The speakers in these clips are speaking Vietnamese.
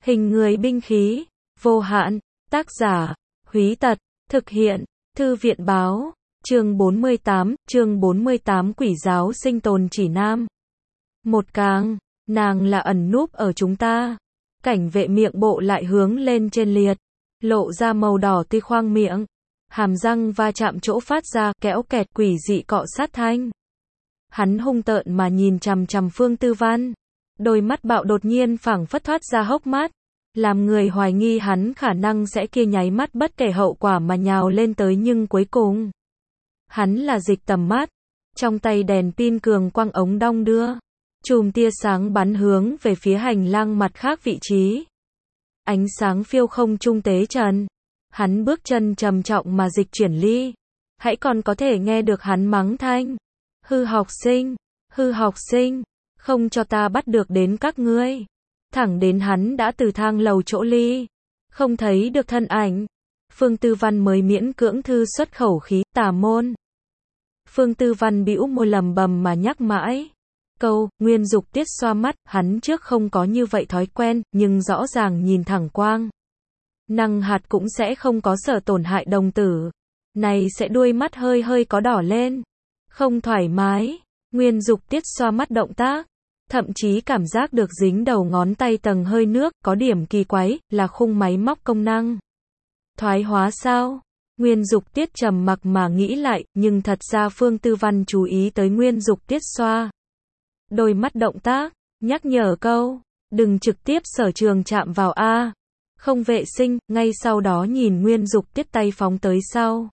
Hình người binh khí, vô hạn, tác giả, Húy Tật, thực hiện, Thư viện báo, chương 48 Quỷ giáo sinh tồn chỉ nam. Một càng, nàng là ẩn núp ở chúng ta. Cảnh vệ miệng bộ lại hướng lên trên liệt, lộ ra màu đỏ tươi khoang miệng. Hàm răng va chạm chỗ phát ra kéo kẹt quỷ dị cọ sát thanh. Hắn hung tợn mà nhìn chằm chằm Phương Tư Văn. Đôi mắt bạo đột nhiên phảng phất thoát ra hốc mắt, làm người hoài nghi hắn khả năng sẽ kia nháy mắt bất kể hậu quả mà nhào lên tới, nhưng cuối cùng hắn là dịch tầm mắt. Trong tay đèn pin cường quang ống đong đưa, chùm tia sáng bắn hướng về phía hành lang mặt khác vị trí. Ánh sáng phiêu không trung tế trần. Hắn bước chân trầm trọng mà dịch chuyển ly. Hãy còn có thể nghe được hắn mắng thanh. Hư học sinh, không cho ta bắt được đến các ngươi. Thẳng đến hắn đã từ thang lầu chỗ ly, không thấy được thân ảnh. Phương Tư Văn mới miễn cưỡng thư xuất khẩu khí, tà môn. Phương Tư Văn bĩu môi lầm bầm mà nhắc mãi câu, Nguyên Dục Tiết xoa mắt, hắn trước không có như vậy thói quen, nhưng rõ ràng nhìn thẳng quang năng hạt cũng sẽ không có sở tổn hại đồng tử. Này sẽ đuôi mắt hơi hơi có đỏ lên, không thoải mái. Nguyên Dục Tiết xoa mắt động tác, thậm chí cảm giác được dính đầu ngón tay tầng hơi nước, có điểm kỳ quái, là khung máy móc công năng thoái hóa sao? Nguyên Dục Tiết trầm mặc mà nghĩ lại, nhưng thật ra Phương Tư Văn chú ý tới Nguyên Dục Tiết xoa đôi mắt động tác, nhắc nhở câu, đừng trực tiếp sở trường chạm vào a, không vệ sinh. Ngay sau đó nhìn Nguyên Dục Tiết tay phóng tới sau,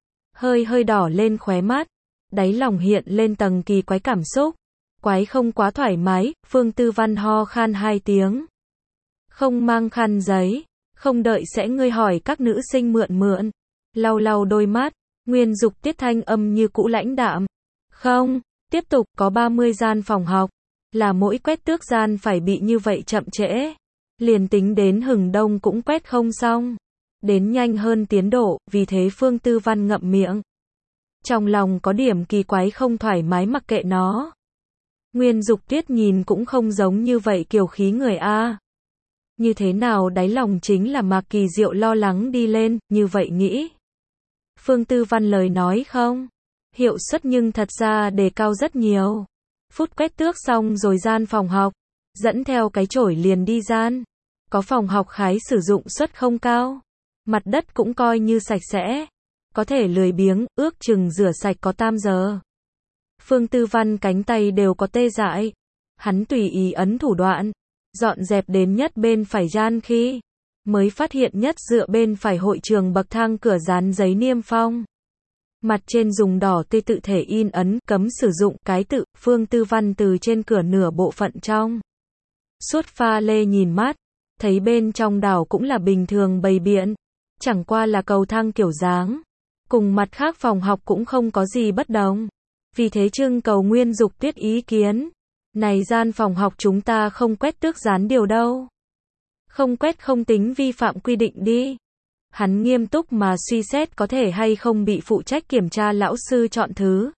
hơi hơi đỏ lên khóe mắt, đáy lòng hiện lên tầng kỳ quái cảm xúc. Quái không quá thoải mái. Phương Tư Văn ho khan 2 tiếng. Không mang khăn giấy, không đợi sẽ ngươi hỏi các nữ sinh mượn. Lau lau đôi mắt, Nguyên Dục Tiết thanh âm như cũ lãnh đạm. Không, tiếp tục, có 30 gian phòng học, là mỗi quét tước gian phải bị như vậy chậm trễ. Liền tính đến hừng đông cũng quét không xong. Đến nhanh hơn tiến độ, vì thế Phương Tư Văn ngậm miệng. Trong lòng có điểm kỳ quái không thoải mái mặc kệ nó. Nguyên Dục Tiết nhìn cũng không giống như vậy kiều khí người a. Như thế nào đáy lòng chính là Mạc Kỳ Diệu lo lắng đi lên, như vậy nghĩ. Phương Tư Văn lời nói không hiệu suất nhưng thật ra đề cao rất nhiều. Phút quét tước xong rồi gian phòng học, dẫn theo cái chổi liền đi gian. Có phòng học khái sử dụng suất không cao. Mặt đất cũng coi như sạch sẽ. Có thể lười biếng, ước chừng rửa sạch có 8 giờ. Phương Tư Văn cánh tay đều có tê dại. Hắn tùy ý ấn thủ đoạn, dọn dẹp đến nhất bên phải gian khi mới phát hiện nhất dựa bên phải hội trường bậc thang cửa dán giấy niêm phong. Mặt trên dùng đỏ tươi tự thể in ấn cấm sử dụng cái tự. Phương Tư Văn từ trên cửa nửa bộ phận trong suốt pha lê nhìn mắt, thấy bên trong đảo cũng là bình thường bày biện, chẳng qua là cầu thang kiểu dáng, cùng mặt khác phòng học cũng không có gì bất đồng. Vì thế trưng cầu Nguyên Dục Tiết ý kiến. Này gian phòng học chúng ta không quét tước dán điều đâu. Không quét không tính vi phạm quy định đi. Hắn nghiêm túc mà suy xét có thể hay không bị phụ trách kiểm tra lão sư chọn thứ.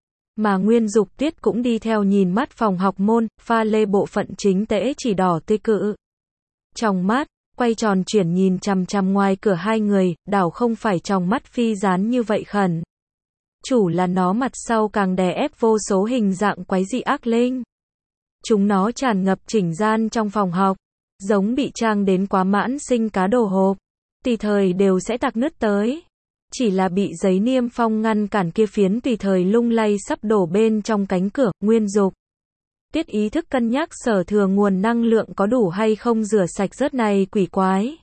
Mà Nguyên Dục Tiết cũng đi theo nhìn mắt phòng học môn, pha lê bộ phận chính tễ chỉ đỏ tươi cự. Trong mắt, quay tròn chuyển nhìn chằm chằm ngoài cửa hai người, đảo không phải trong mắt phi dán như vậy khẩn. Chủ là nó mặt sau càng đè ép vô số hình dạng quái dị ác linh. Chúng nó tràn ngập chỉnh gian trong phòng học, giống bị trang đến quá mãn sinh cá đồ hộp, tùy thời đều sẽ tạc nứt tới. Chỉ là bị giấy niêm phong ngăn cản kia phiến tùy thời lung lay sắp đổ bên trong cánh cửa. Nguyên Dục Tiết ý thức cân nhắc sở thừa nguồn năng lượng có đủ hay không rửa sạch rớt này quỷ quái.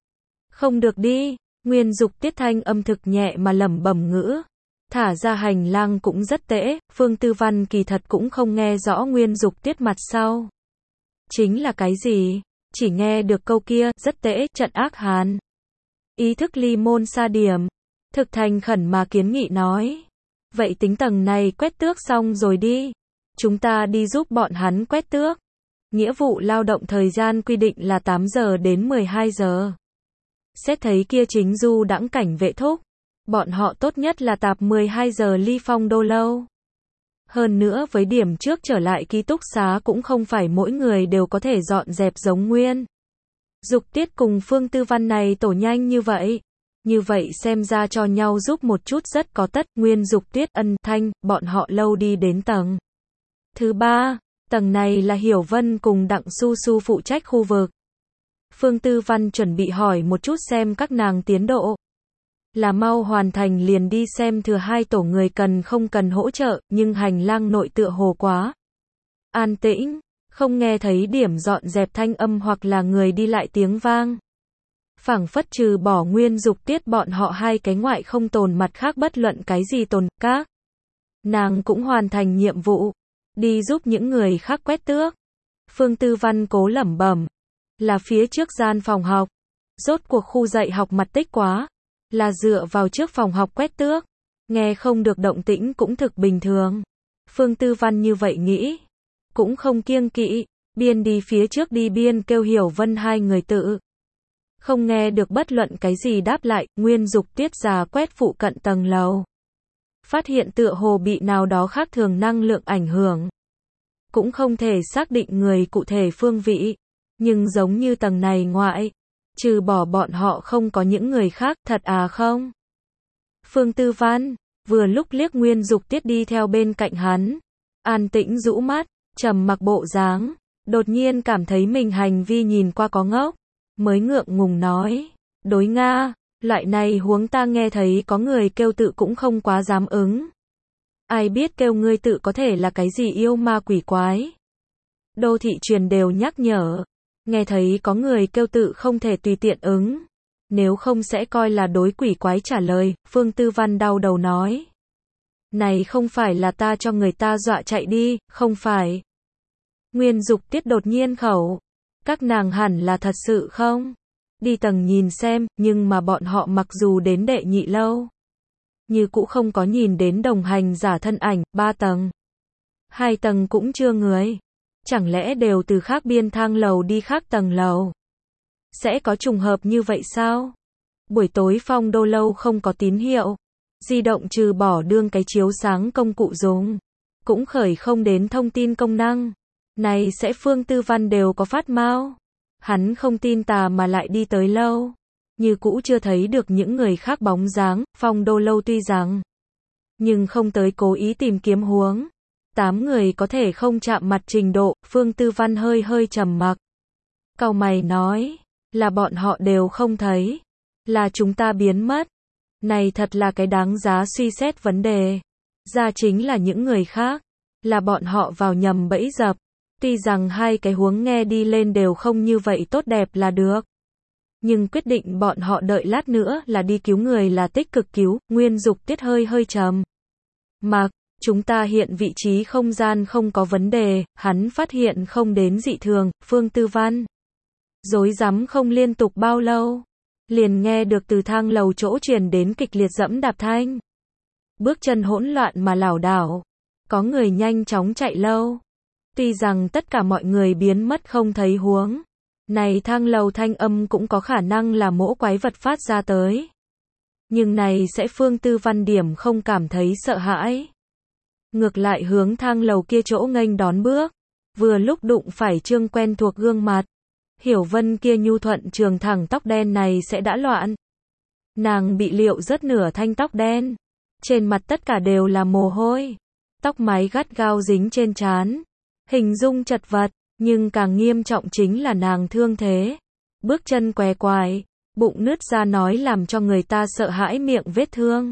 Không được đi. Nguyên Dục Tiết thanh âm thực nhẹ mà lẩm bẩm ngữ. Thả ra hành lang cũng rất tễ. Phương Tư Văn kỳ thật cũng không nghe rõ Nguyên Dục Tiết mặt sau chính là cái gì, chỉ nghe được câu kia, rất tễ, trận ác hàn. Ý thức ly môn xa điểm, thực thành khẩn mà kiến nghị nói. Vậy tính tầng này quét tước xong rồi đi. Chúng ta đi giúp bọn hắn quét tước. Nghĩa vụ lao động thời gian quy định là 8 giờ đến 12 giờ. Xét thấy kia chính du đãng cảnh vệ thúc. Bọn họ tốt nhất là tạp 12 giờ ly phong đô lâu. Hơn nữa với điểm trước trở lại ký túc xá cũng không phải mỗi người đều có thể dọn dẹp giống Nguyên Dục Tiết cùng Phương Tư Văn này tổ nhanh như vậy. Như vậy xem ra cho nhau giúp một chút rất có tất. Nguyên Dục Tiết ân thanh, bọn họ lâu đi đến tầng thứ 3. Tầng này là Hiểu Vân cùng Đặng Su Su phụ trách khu vực. Phương Tư Văn chuẩn bị hỏi một chút xem các nàng tiến độ. Là mau hoàn thành liền đi xem thừa 2 tổ người cần không cần hỗ trợ, nhưng hành lang nội tựa hồ quá an tĩnh, không nghe thấy điểm dọn dẹp thanh âm hoặc là người đi lại tiếng vang. Phảng phất trừ bỏ Nguyên Dục Tiết bọn họ 2 cái ngoại không tồn mặt khác bất luận cái gì tồn, các nàng cũng hoàn thành nhiệm vụ, đi giúp những người khác quét tước. Phương Tư Văn cố lẩm bẩm, là phía trước gian phòng học. Rốt cuộc khu dạy học mặt tích quá, là dựa vào trước phòng học quét tước, nghe không được động tĩnh cũng thực bình thường. Phương Tư Văn như vậy nghĩ, cũng không kiêng kỵ, biên đi phía trước đi biên kêu Hiểu Vân 2 người tự. Không nghe được bất luận cái gì đáp lại, Nguyên Dục Tiết già quét phụ cận tầng lầu. Phát hiện tựa hồ bị nào đó khác thường năng lượng ảnh hưởng. Cũng không thể xác định người cụ thể phương vị, nhưng giống như tầng này ngoại, trừ bỏ bọn họ không có những người khác, thật à không? Phương Tư Văn, vừa lúc liếc Nguyên Dục Tiết đi theo bên cạnh hắn, an tĩnh rũ mắt, trầm mặc bộ dáng, đột nhiên cảm thấy mình hành vi nhìn qua có ngốc, mới ngượng ngùng nói, đối Nga, loại này huống ta nghe thấy có người kêu tự cũng không quá dám ứng. Ai biết kêu ngươi tự có thể là cái gì yêu ma quỷ quái. Đô thị truyền đều nhắc nhở, nghe thấy có người kêu tự không thể tùy tiện ứng, nếu không sẽ coi là đối quỷ quái trả lời. Phương Tư Văn đau đầu nói, này không phải là ta cho người ta dọa chạy đi, không phải. Nguyên Dục Tiết đột nhiên khẩu, các nàng hẳn là thật sự không? Đi tầng nhìn xem, nhưng mà bọn họ mặc dù đến đệ nhị lâu, như cũ không có nhìn đến đồng hành giả thân ảnh. 3 tầng, 2 tầng cũng chưa người. Chẳng lẽ đều từ khác biên thang lầu đi khác tầng lầu? Sẽ có trùng hợp như vậy sao? Buổi tối Phong Đô lâu không có tín hiệu, di động trừ bỏ đương cái chiếu sáng công cụ dùng, cũng khởi không đến thông tin công năng. Này sẽ Phương Tư Văn đều có phát mau. Hắn không tin tà mà lại đi tới lâu, như cũ chưa thấy được những người khác bóng dáng. Phong Đô lâu tuy rằng, nhưng không tới cố ý tìm kiếm huống. 8 người có thể không chạm mặt trình độ. Phương Tư Văn hơi hơi trầm mặc, cau mày nói, là bọn họ đều không thấy, là chúng ta biến mất. Này thật là cái đáng giá suy xét vấn đề. Ra chính là những người khác, là bọn họ vào nhầm bẫy dập. Tuy rằng 2 cái huống nghe đi lên đều không như vậy tốt đẹp là được, nhưng quyết định bọn họ đợi lát nữa là đi cứu người là tích cực cứu. Nguyên Dục Tiết hơi hơi trầm mặc, chúng ta hiện vị trí không gian không có vấn đề, hắn phát hiện không đến dị thường. Phương Tư Văn rối rắm không liên tục bao lâu, liền nghe được từ thang lầu chỗ truyền đến kịch liệt dẫm đạp thanh, bước chân hỗn loạn mà lảo đảo, có người nhanh chóng chạy lâu. Tuy rằng tất cả mọi người biến mất không thấy huống, này thang lầu thanh âm cũng có khả năng là mỗ quái vật phát ra tới. Nhưng này sẽ Phương Tư Văn điểm không cảm thấy sợ hãi. Ngược lại hướng thang lầu kia chỗ nghênh đón bước, vừa lúc đụng phải Trương quen thuộc gương mặt. Hiểu Vân kia nhu thuận trường thẳng tóc đen này sẽ đã loạn. Nàng bị liệu rất nửa thanh tóc đen, trên mặt tất cả đều là mồ hôi, tóc mái gắt gao dính trên trán. Hình dung chật vật, nhưng càng nghiêm trọng chính là nàng thương thế. Bước chân què quại, bụng nứt ra nói làm cho người ta sợ hãi miệng vết thương.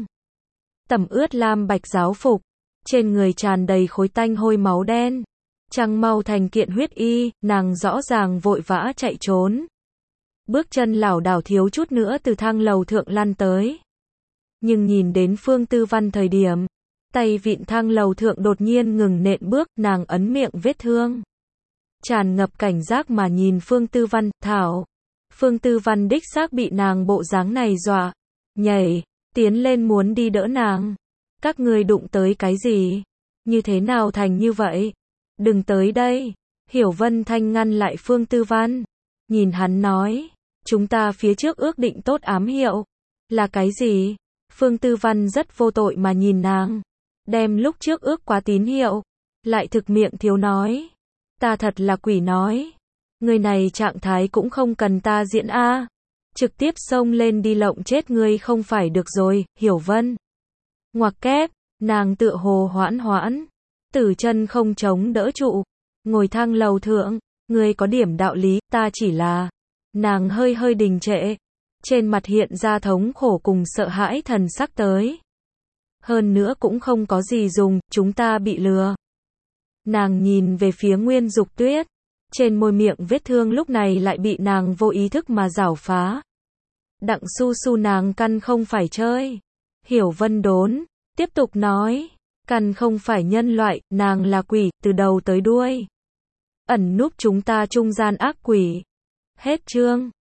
Tẩm ướt lam bạch giáo phục, trên người tràn đầy khối tanh hôi máu đen. Trăng mau thành kiện huyết y, nàng rõ ràng vội vã chạy trốn. Bước chân lảo đảo thiếu chút nữa từ thang lầu thượng lăn tới. Nhưng nhìn đến Phương Tư Văn thời điểm, tay vịn thang lầu thượng đột nhiên ngừng nện bước, nàng ấn miệng vết thương. Tràn ngập cảnh giác mà nhìn Phương Tư Văn, thảo. Phương Tư Văn đích xác bị nàng bộ dáng này dọa, nhảy, tiến lên muốn đi đỡ nàng. Các ngươi đụng tới cái gì? Như thế nào thành như vậy? Đừng tới đây. Hiểu Vân Thanh ngăn lại Phương Tư Văn. Nhìn hắn nói, chúng ta phía trước ước định tốt ám hiệu. Là cái gì? Phương Tư Văn rất vô tội mà nhìn nàng. Đem lúc trước ước quá tín hiệu, lại thực miệng thiếu nói. Ta thật là quỷ nói. Người này trạng thái cũng không cần ta diễn a. Trực tiếp xông lên đi lộng chết ngươi không phải được rồi, Hiểu Vân. Ngoặc kép, nàng tựa hồ hoãn hoãn. Tử chân không chống đỡ trụ. Ngồi thang lầu thượng, ngươi có điểm đạo lý, ta chỉ là. Nàng hơi hơi đình trệ. Trên mặt hiện ra thống khổ cùng sợ hãi thần sắc tới. Hơn nữa cũng không có gì dùng, chúng ta bị lừa. Nàng nhìn về phía Nguyên Dục Tuyết. Trên môi miệng vết thương lúc này lại bị nàng vô ý thức mà rảo phá. Đặng su su nàng căn không phải chơi. Hiểu Vân đốn, tiếp tục nói. Căn không phải nhân loại, nàng là quỷ, từ đầu tới đuôi. Ẩn núp chúng ta trung gian ác quỷ. Hết chương.